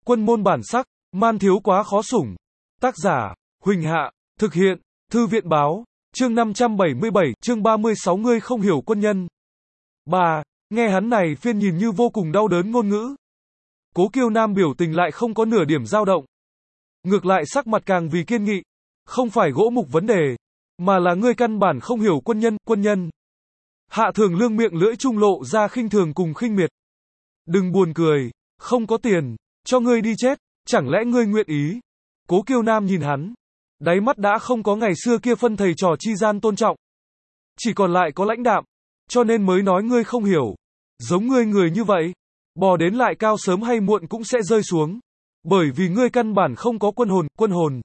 Quân môn bản sắc, man thiếu quá khó sủng. Tác giả, Huỳnh Hạ, thực hiện, Thư viện báo, chương 577, chương 36 ngươi không hiểu quân nhân. Bà, nghe hắn này phiên nhìn như vô cùng đau đớn ngôn ngữ. Cố Kiêu Nam biểu tình lại không có nửa điểm dao động. Ngược lại sắc mặt càng vì kiên nghị. Không phải gỗ mục vấn đề, mà là ngươi căn bản không hiểu quân nhân. Hạ Thường Lương miệng lưỡi trung lộ ra khinh thường cùng khinh miệt. Đừng buồn cười, không có tiền, cho ngươi đi chết, chẳng lẽ ngươi nguyện ý? Cố Kiêu Nam nhìn hắn, đáy mắt đã không có ngày xưa kia phân thầy trò chi gian tôn trọng. Chỉ còn lại có lãnh đạm, cho nên mới nói ngươi không hiểu. Giống ngươi người như vậy, bò đến lại cao sớm hay muộn cũng sẽ rơi xuống. Bởi vì ngươi căn bản không có quân hồn.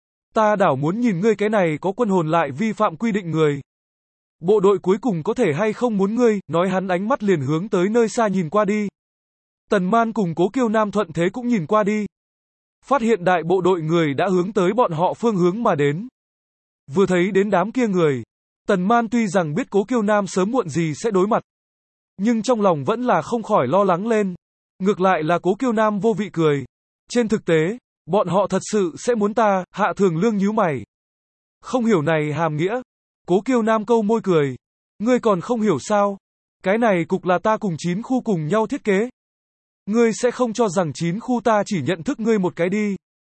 Ta đảo muốn nhìn ngươi cái này có quân hồn lại vi phạm quy định người. Bộ đội cuối cùng có thể hay không muốn ngươi, nói hắn ánh mắt liền hướng tới nơi xa nhìn qua đi. Tần Man cùng Cố Kiêu Nam thuận thế cũng nhìn qua đi. Phát hiện đại bộ đội người đã hướng tới bọn họ phương hướng mà đến. Vừa thấy đến đám kia người, Tần Man tuy rằng biết Cố Kiêu Nam sớm muộn gì sẽ đối mặt, nhưng trong lòng vẫn là không khỏi lo lắng lên. Ngược lại là Cố Kiêu Nam vô vị cười. Trên thực tế, bọn họ thật sự sẽ muốn ta, Hạ Thường Lương nhíu mày. Không hiểu này hàm nghĩa. Cố Kiêu Nam câu môi cười. Ngươi còn không hiểu sao? Cái này cục là ta cùng 9 khu cùng nhau thiết kế. Ngươi sẽ không cho rằng 9 khu ta chỉ nhận thức ngươi một cái đi.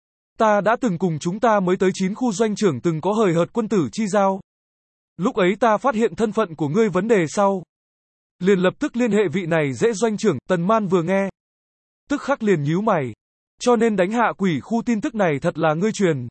Ta đã từng cùng chúng ta mới tới 9 khu doanh trưởng từng có hời hợt quân tử chi giao. Lúc ấy ta phát hiện thân phận của ngươi vấn đề sau. Liền lập tức liên hệ vị này dễ doanh trưởng, Tần Man vừa nghe. Tức khắc liền nhíu mày. Cho nên đánh hạ quỷ khu tin tức này thật là ngươi truyền.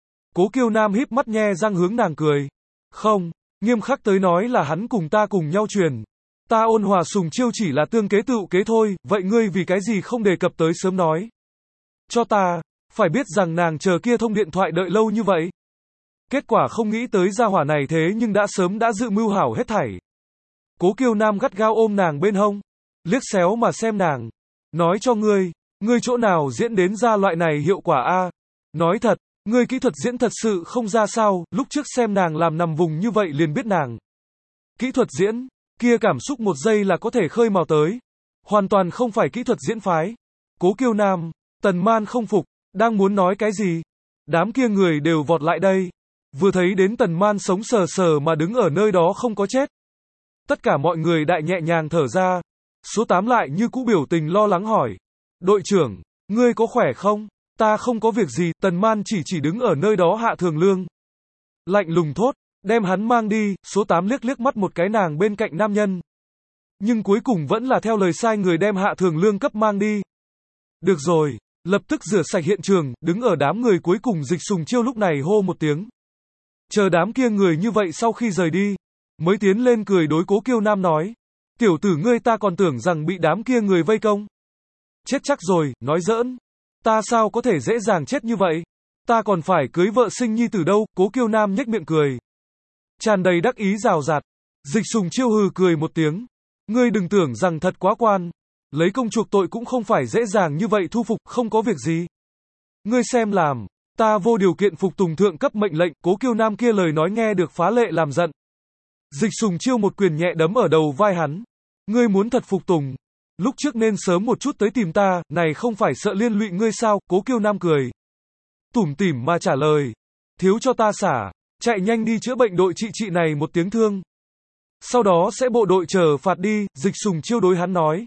Cố Kiêu Nam híp mắt nhe răng hướng nàng cười. Không, nghiêm khắc tới nói là hắn cùng ta cùng nhau truyền. Ta Ôn Hòa Sùng Chiêu chỉ là tương kế tựu kế thôi, vậy ngươi vì cái gì không đề cập tới sớm nói? Cho ta, phải biết rằng nàng chờ kia thông điện thoại đợi lâu như vậy. Kết quả không nghĩ tới gia hỏa này thế nhưng đã sớm đã dự mưu hảo hết thảy. Cố Kiêu Nam gắt gao ôm nàng bên hông, liếc xéo mà xem nàng. Nói cho ngươi chỗ nào diễn đến ra loại này hiệu quả a? Nói thật, ngươi kỹ thuật diễn thật sự không ra sao, lúc trước xem nàng làm nằm vùng như vậy liền biết nàng. Kỹ thuật diễn, kia cảm xúc một giây là có thể khơi mào tới. Hoàn toàn không phải kỹ thuật diễn phái. Cố Kiêu Nam, Tần Man không phục, đang muốn nói cái gì? Đám kia người đều vọt lại đây. Vừa thấy đến Tần Man sống sờ sờ mà đứng ở nơi đó không có chết. Tất cả mọi người đại nhẹ nhàng thở ra. Số 8 lại như cũ biểu tình lo lắng hỏi. Đội trưởng, ngươi có khỏe không? Ta không có việc gì, Tần Man chỉ đứng ở nơi đó. Hạ Thường Lương lạnh lùng thốt, đem hắn mang đi. Số 8 liếc mắt một cái nàng bên cạnh nam nhân. Nhưng cuối cùng vẫn là theo lời sai người đem Hạ Thường Lương cấp mang đi. Được rồi, lập tức rửa sạch hiện trường, đứng ở đám người cuối cùng Dịch Sùng Chiêu lúc này hô một tiếng. Chờ đám kia người như vậy sau khi rời đi, mới tiến lên cười đối Cố Kiêu Nam nói. Tiểu tử ngươi ta còn tưởng rằng bị đám kia người vây công. Chết chắc rồi, nói giỡn. Ta sao có thể dễ dàng chết như vậy? Ta còn phải cưới vợ sinh nhi tử đâu? Cố Kiêu Nam nhếch miệng cười. Tràn đầy đắc ý rào rạt. Dịch Sùng Chiêu hừ cười một tiếng. Ngươi đừng tưởng rằng thật quá quan. Lấy công chuộc tội cũng không phải dễ dàng như vậy thu phục, không có việc gì. Ngươi xem làm. Ta vô điều kiện phục tùng thượng cấp mệnh lệnh. Cố Kiêu Nam kia lời nói nghe được phá lệ làm giận. Dịch Sùng Chiêu một quyền nhẹ đấm ở đầu vai hắn. Ngươi muốn thật phục tùng, lúc trước nên sớm một chút tới tìm ta, này không phải sợ liên lụy ngươi sao? Cố Kiêu Nam cười. Tủm tỉm mà trả lời. Thiếu cho ta xả, chạy nhanh đi chữa bệnh đội trị này một tiếng thương. Sau đó sẽ bộ đội chờ phạt đi, Dịch Sùng Chiêu đối hắn nói.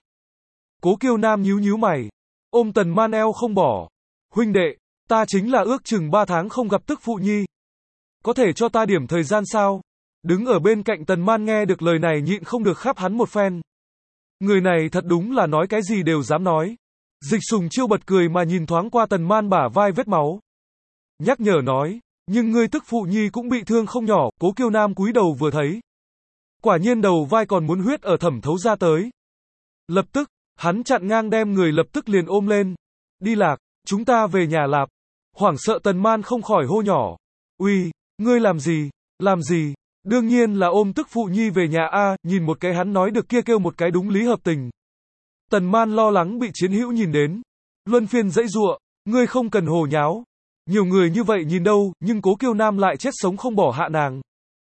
Cố Kiêu Nam nhíu mày, ôm Tần Man eo không bỏ. Huynh đệ, ta chính là ước chừng 3 tháng không gặp tức phụ nhi. Có thể cho ta điểm thời gian sao? Đứng ở bên cạnh Tần Man nghe được lời này nhịn không được khắp hắn một phen. Người này thật đúng là nói cái gì đều dám nói. Dịch Sùng Chiêu bật cười mà nhìn thoáng qua Tần Man bả vai vết máu. Nhắc nhở nói, nhưng ngươi tức phụ nhi cũng bị thương không nhỏ. Cố Kiêu Nam cúi đầu vừa thấy. Quả nhiên đầu vai còn muốn huyết ở thẩm thấu ra tới. Lập tức, hắn chặn ngang đem người lập tức liền ôm lên. Đi Lạc, chúng ta về nhà lạp. Hoảng sợ Tần Man không khỏi hô nhỏ. Uy, ngươi làm gì? Làm gì? Đương nhiên là ôm tức phụ nhi về nhà a, nhìn một cái hắn nói được kia kêu một cái đúng lý hợp tình. Tần Man lo lắng bị chiến hữu nhìn đến. Luân phiên dãy giụa, ngươi không cần hồ nháo. Nhiều người như vậy nhìn đâu, nhưng Cố Kiêu Nam lại chết sống không bỏ hạ nàng.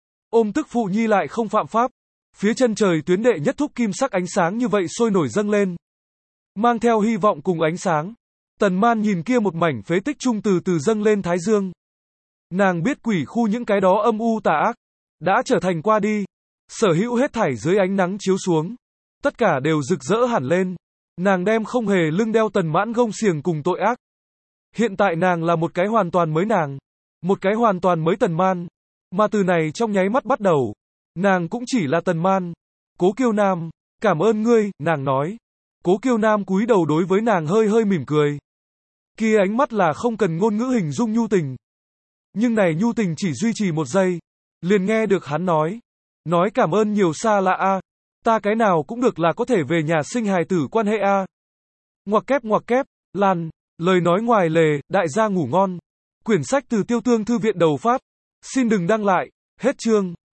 Ôm tức phụ nhi lại không phạm pháp. Phía chân trời tuyến đệ nhất thúc kim sắc ánh sáng như vậy sôi nổi dâng lên. Mang theo hy vọng cùng ánh sáng. Tần Man nhìn kia một mảnh phế tích trung từ từ dâng lên thái dương. Nàng biết quỷ khu những cái đó âm u tà ác, đã trở thành qua đi. Sở hữu hết thảy dưới ánh nắng chiếu xuống. Tất cả đều rực rỡ hẳn lên. Nàng đem không hề lưng đeo Tần Mãn gông xiềng cùng tội ác. Hiện tại nàng là một cái hoàn toàn mới nàng. Một cái hoàn toàn mới Tần Man. Mà từ này trong nháy mắt bắt đầu, nàng cũng chỉ là Tần Man. Cố Kiêu Nam, cảm ơn ngươi, nàng nói. Cố Kiêu Nam cúi đầu đối với nàng hơi hơi mỉm cười. Kia ánh mắt là không cần ngôn ngữ hình dung nhu tình. Nhưng này nhu tình chỉ duy trì một giây. Liền nghe được hắn nói. Nói cảm ơn nhiều xa lạ a. Ta cái nào cũng được là có thể về nhà sinh hài tử quan hệ a. Ngoặc kép, Lan, lời nói ngoài lề, đại gia ngủ ngon. Quyển sách từ Tiêu Tương Thư viện đầu phát. Xin đừng đăng lại, hết chương.